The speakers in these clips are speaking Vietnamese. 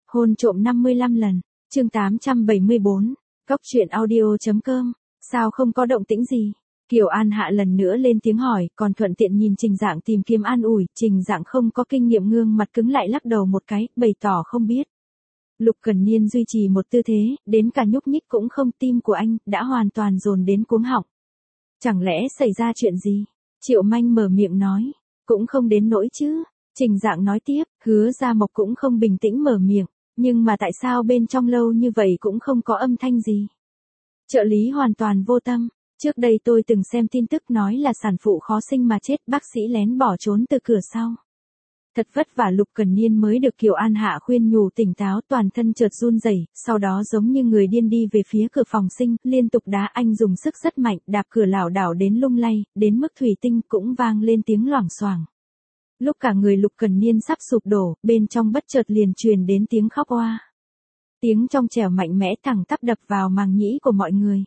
Hôn trộm 55 lần, chương 874, Cóc truyện audio.com, sao không có động tĩnh gì? Kiều An Hạ lần nữa lên tiếng hỏi, còn thuận tiện nhìn Trình Dạng tìm kiếm an ủi, Trình Dạng không có kinh nghiệm ngương mặt cứng lại lắc đầu một cái, bày tỏ không biết. Lục Cẩn Niên duy trì một tư thế, đến cả nhúc nhích cũng không, tim của anh đã hoàn toàn dồn đến cuống họng. Chẳng lẽ xảy ra chuyện gì? Triệu Manh mở miệng nói, cũng không đến nỗi chứ. Trình Dạng nói tiếp, Hứa Gia Mộc cũng không bình tĩnh mở miệng, nhưng mà tại sao bên trong lâu như vậy cũng không có âm thanh gì? Trợ lý hoàn toàn vô tâm, trước đây tôi từng xem tin tức nói là sản phụ khó sinh mà chết, bác sĩ lén bỏ trốn từ cửa sau. Thật vất vả Lục Cẩn Niên mới được Kiều An Hạ khuyên nhủ tỉnh táo, toàn thân chợt run rẩy, sau đó giống như người điên đi về phía cửa phòng sinh, liên tục đá, anh dùng sức rất mạnh, đạp cửa lảo đảo đến lung lay, đến mức thủy tinh cũng vang lên tiếng loảng xoảng. Lúc cả người Lục Cẩn Niên sắp sụp đổ, bên trong bất chợt liền truyền đến tiếng khóc oa. Tiếng trong trẻo mạnh mẽ thẳng tắp đập vào màng nhĩ của mọi người.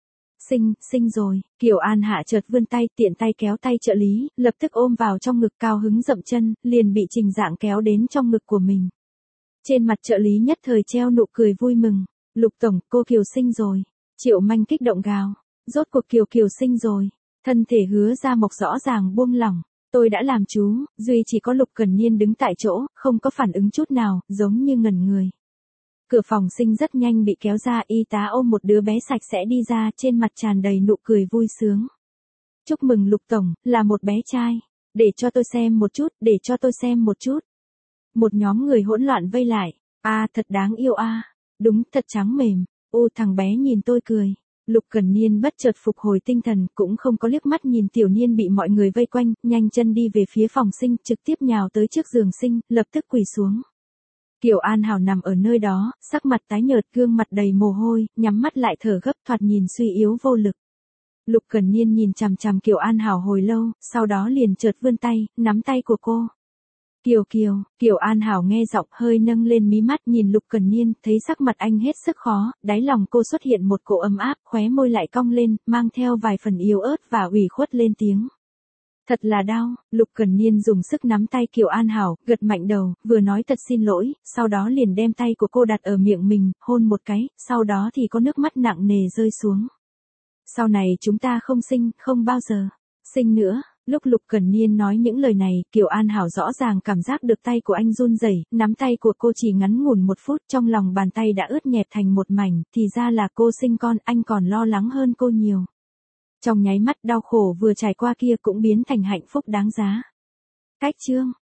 Sinh rồi, Kiều An Hạ chợt vươn tay, tiện tay kéo tay trợ lý, lập tức ôm vào trong ngực, cao hứng dậm chân, liền bị Trình Dạng kéo đến trong ngực của mình. Trên mặt trợ lý nhất thời treo nụ cười vui mừng, Lục tổng, cô Kiều sinh rồi. Triệu Manh kích động gào, rốt cuộc Kiều sinh rồi. Thân thể Hứa Gia Mộc rõ ràng buông lỏng, tôi đã làm chú, duy chỉ có Lục Cẩn Niên đứng tại chỗ, không có phản ứng chút nào, giống như ngẩn người. Cửa phòng sinh rất nhanh bị kéo ra, y tá ôm một đứa bé sạch sẽ đi ra, trên mặt tràn đầy nụ cười vui sướng. Chúc mừng Lục tổng, là một bé trai. Để cho tôi xem một chút, để cho tôi xem một chút. Một nhóm người hỗn loạn vây lại. À, thật đáng yêu a. Đúng, thật trắng mềm. Ô, thằng bé nhìn tôi cười. Lục Cẩn Niên bất chợt phục hồi tinh thần, cũng không có liếc mắt nhìn Tiểu Niên bị mọi người vây quanh, nhanh chân đi về phía phòng sinh, trực tiếp nhào tới trước giường sinh, lập tức quỳ xuống. Kiều An Hảo nằm ở nơi đó, sắc mặt tái nhợt, gương mặt đầy mồ hôi, nhắm mắt lại thở gấp, thoạt nhìn suy yếu vô lực. Lục Cẩn Niên nhìn chằm chằm Kiều An Hảo hồi lâu, sau đó liền chợt vươn tay, nắm tay của cô. Kiều An Hảo nghe giọng hơi nâng lên mí mắt nhìn Lục Cẩn Niên, thấy sắc mặt anh hết sức khó, đáy lòng cô xuất hiện một cỗ ấm áp, khóe môi lại cong lên, mang theo vài phần yếu ớt và ủy khuất lên tiếng. Thật là đau, Lục Cẩn Niên dùng sức nắm tay Kiều An Hảo, gật mạnh đầu, vừa nói thật xin lỗi, sau đó liền đem tay của cô đặt ở miệng mình, hôn một cái, sau đó thì có nước mắt nặng nề rơi xuống. Sau này chúng ta không sinh, không bao giờ sinh nữa. Lúc Lục Cẩn Niên nói những lời này, Kiều An Hảo rõ ràng cảm giác được tay của anh run rẩy, nắm tay của cô chỉ ngắn ngủn một phút, trong lòng bàn tay đã ướt nhẹp thành một mảnh, thì ra là cô sinh con, anh còn lo lắng hơn cô nhiều. Trong nháy mắt đau khổ vừa trải qua kia cũng biến thành hạnh phúc đáng giá. Cách chương